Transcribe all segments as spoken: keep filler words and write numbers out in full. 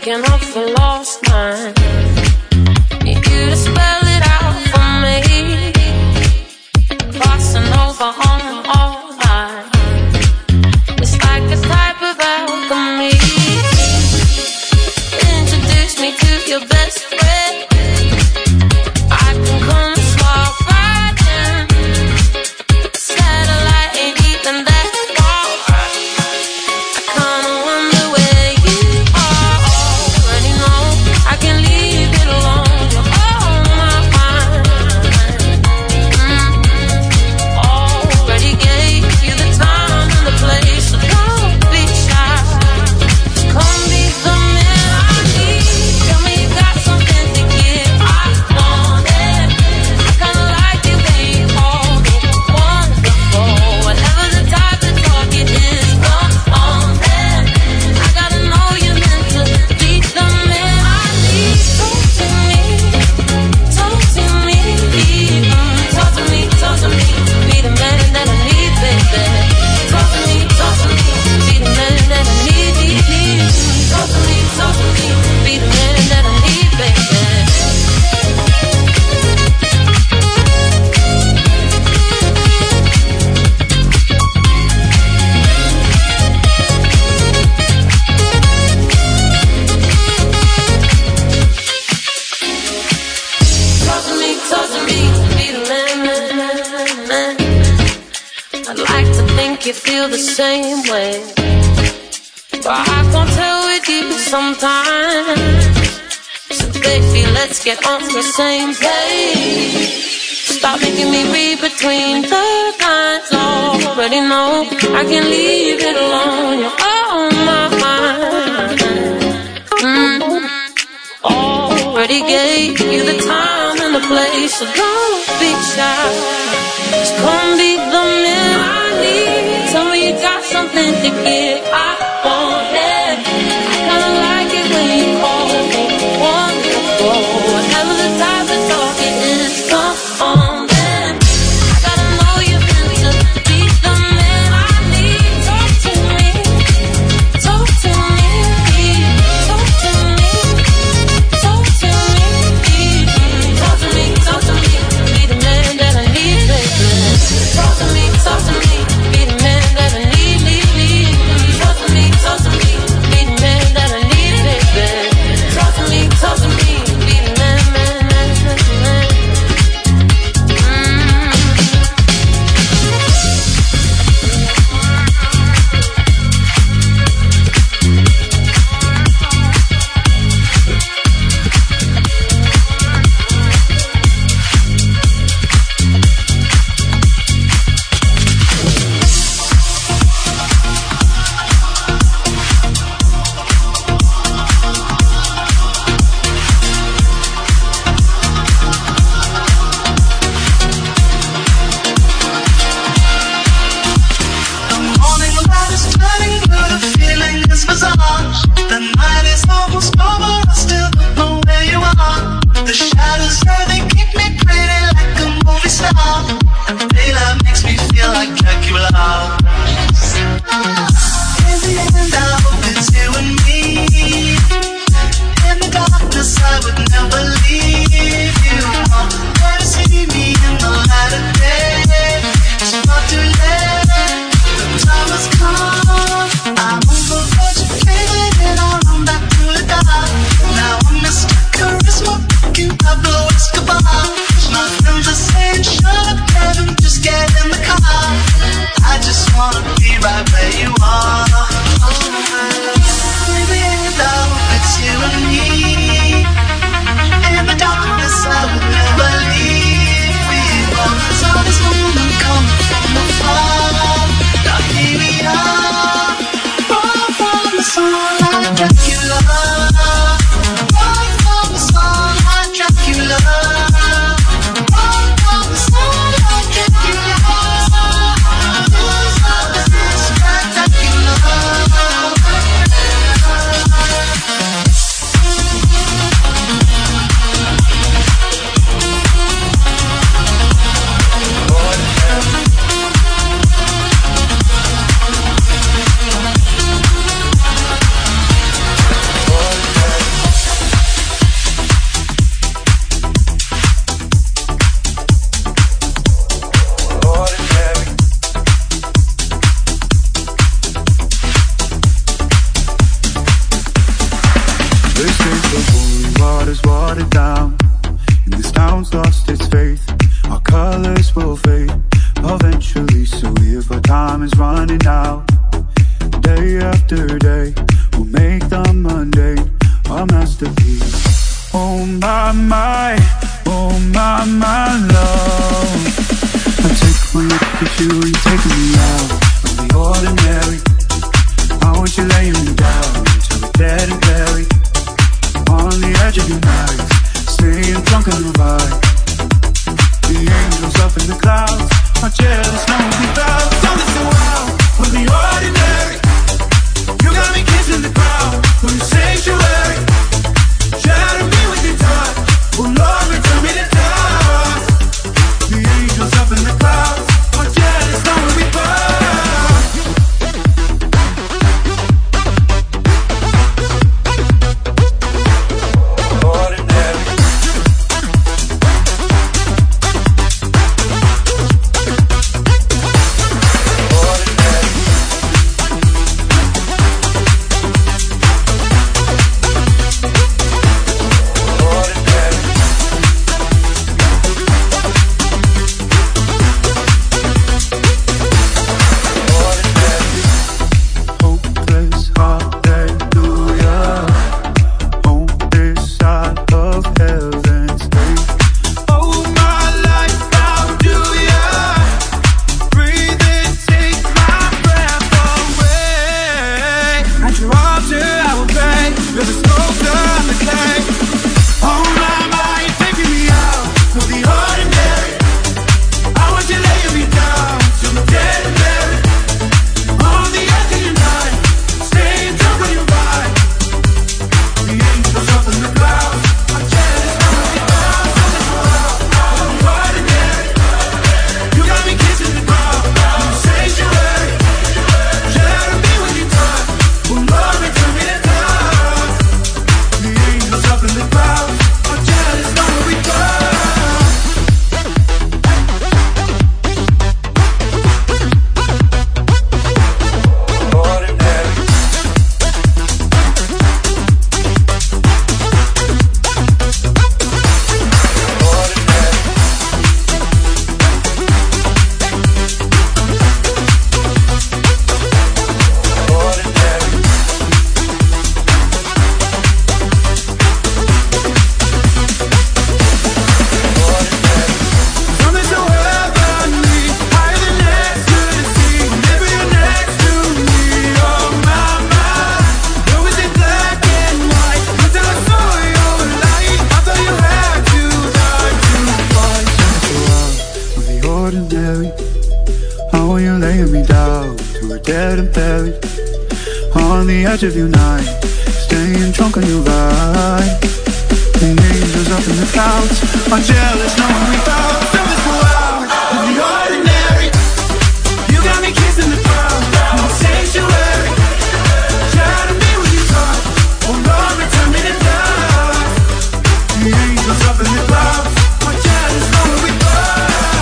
looking up for lost mine. Need you to spell it out for me. Crossing over on all lines. It's like a type of alchemy. Introduce me to your best friend. I can come swap right in. Satellite ain't even that far. I kinda wonder where you are. Already know I can leave it alone. You're on my mind. Mm-hmm. Already gave you the time and the place, so don't be shy. Come be the man I need. Tell me you got something to give. I want it. I kinda like it when you hold it. Wonderful. Whatever the type of talk it is, come on then. I gotta know you're meant to be the man I need. Talk to me, talk to me, mm, talk to me, talk to me. Be the man that I need, baby. Talk to me, talk to me. Be the man that I need, need, need. Talk to me, talk to me. Be the man that I need, baby. Talk to me, talk to me, be the man, man, man, man. I'd like to think you feel the same way, but I can't tell with you sometimes. So baby, let's get on the same page. Stop making me read between the lines. Already know I can leave it alone. You're on my mind. Mm-hmm. Already gave you the time and the place, so don't be shy. Just come be the man I need. Tell me you got something to give. I want it. I kinda like it when you call me wonderful. Whatever the type of talk it is, come on then. I gotta know you're meant to be the man I need. Talk to me, talk to me, talk to me. Talk to me, talk to me, talk to me. Be the man that I need, baby. Talk to me, talk to me. Be the man that I need, need, need. Saturday will make the Monday a masterpiece. Oh my, my, oh my, my love. I take one look at you and you're taking me out of the ordinary. I want you laying me down till we're dead and buried. On the edge of your night, staying drunk on the vibe. The angels up in the clouds are jealous, no one without. Don't listen wild with the ordinary. You got me kissing the ground from your sanctuary. Shatter me with your touch, oh Lord, return me to dust. The angels up in the clouds are jealous, no one without. Of your night, staying drunk on your ride. The angels up in the clouds are jealous, no one without. Feel this wild with the ordinary. You got me kissing the ground in the sanctuary. Shatter me with your touch, oh Lord, return me to dust. The angels up in the clouds are jealous, no one without.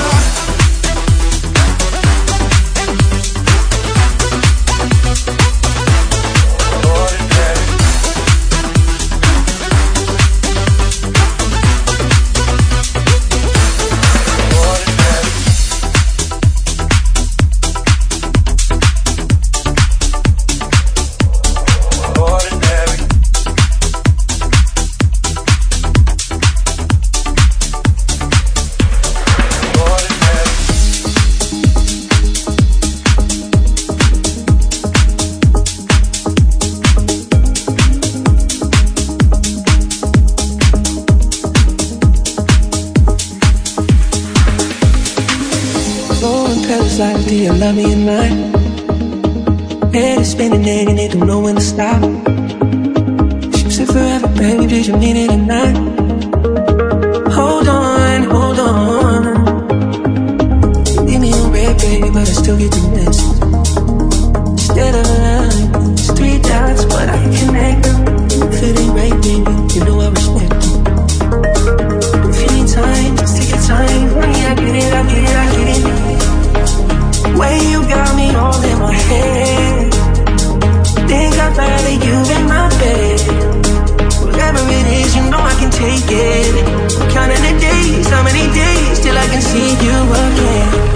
Like, do you love me at night? Head is spinning and it don't know when to stop. She said forever, baby, did you mean it or not? Hold on, hold on. Leave me on red, baby, but I still get the message. Instead of a line, it's three dots, but I connect them. If it ain't right, baby, you know I respect it. If you need time, just take your time. Honey, I get it, I get it, I get it. Way you got me all in my head. Think I'd rather you in my bed. Whatever it is, you know I can take it. I'm counting the days, how many days till I can see you again.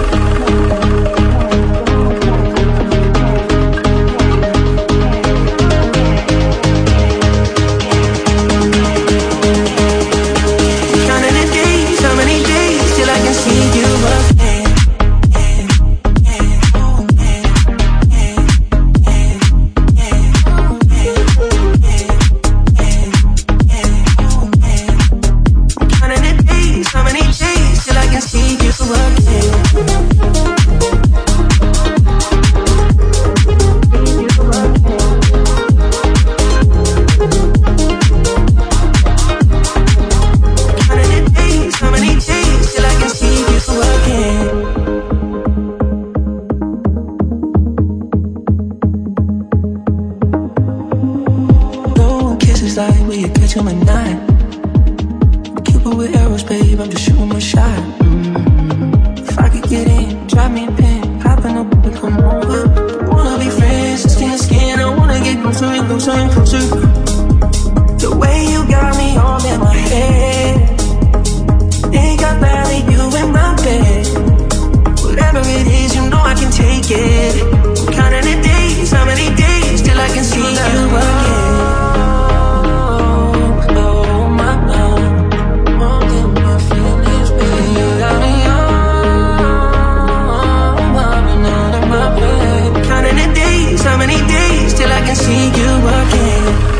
side where you catch 'em at night. Cupid with arrows, babe, I'm just shooting my shot. Mm-hmm. If I could get in, drop me a pin, hop in the boat and come over. I wanna be friends, skin to skin, I wanna get closer and closer and closer. The way you got me all in my head, think I'd rather you in my bed. Whatever it is, you know I can take it. I'm counting the days, how many days till I can see you again. How many days till I can see you again?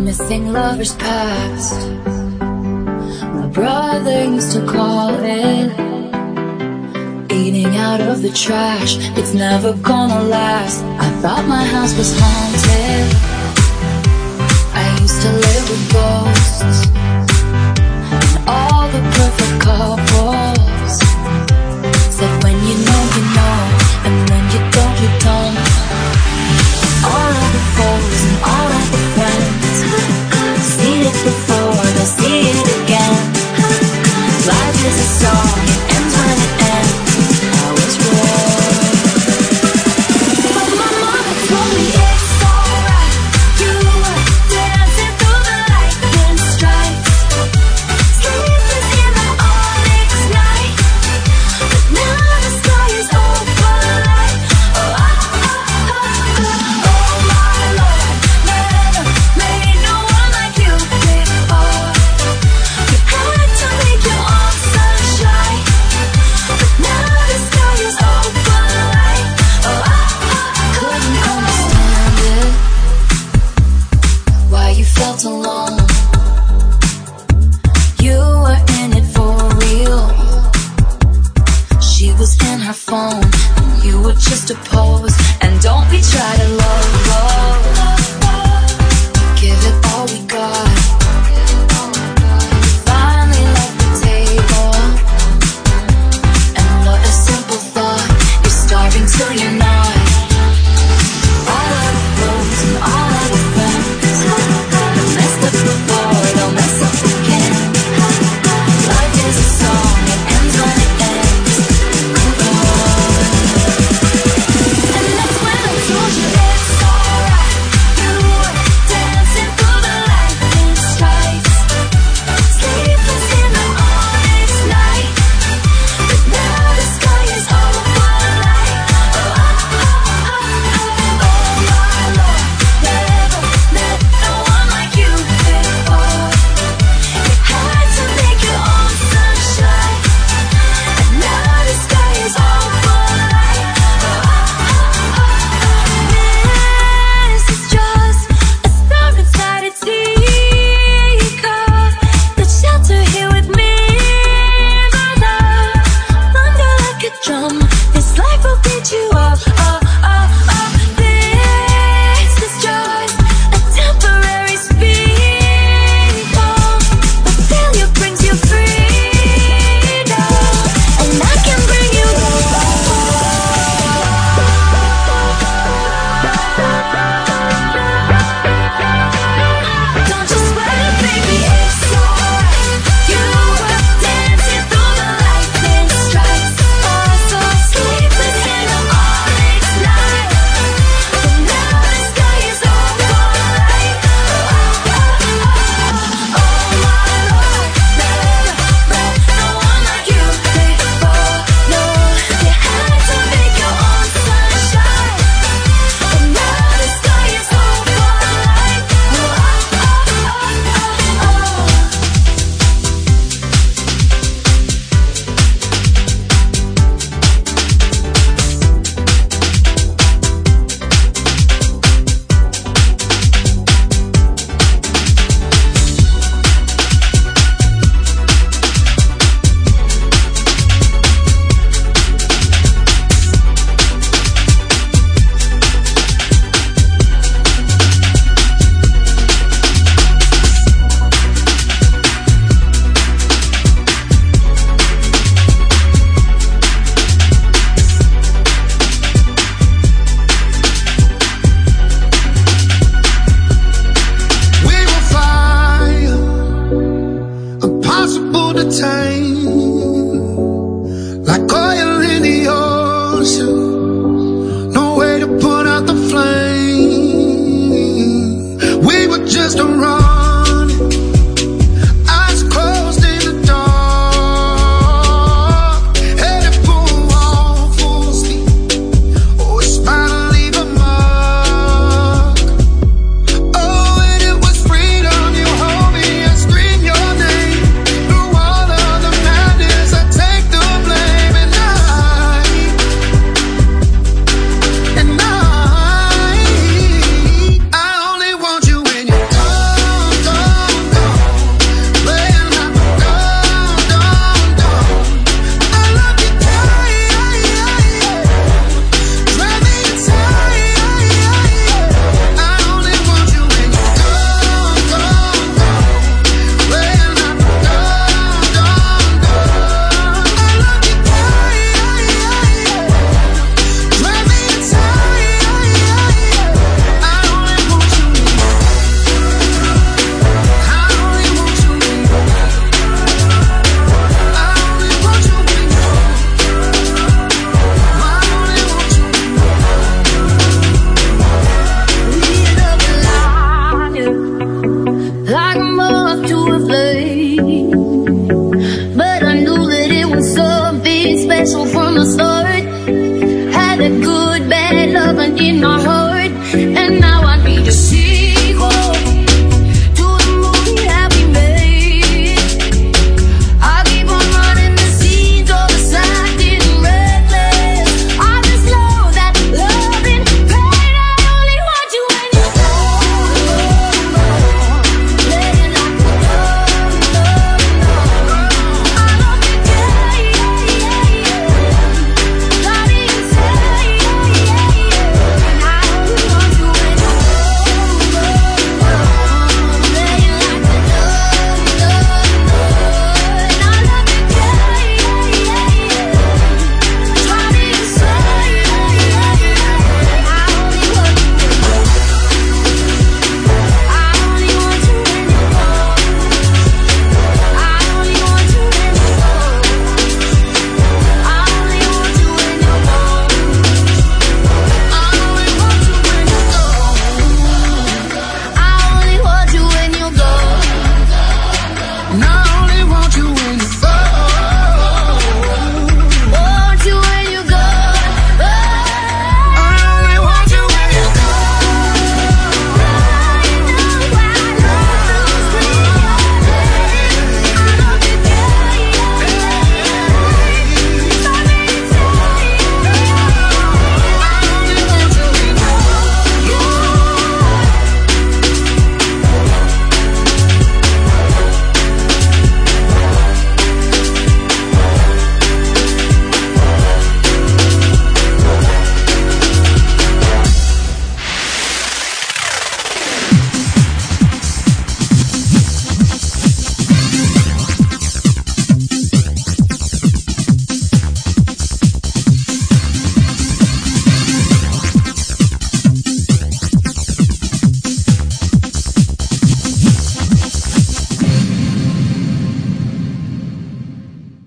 missing lovers past. My brother used to call it eating out of the trash. It's never gonna last. I thought my house was haunted. I used to live with ghosts and all the perfect couples. Said when you know, you know, and when you don't, you don't.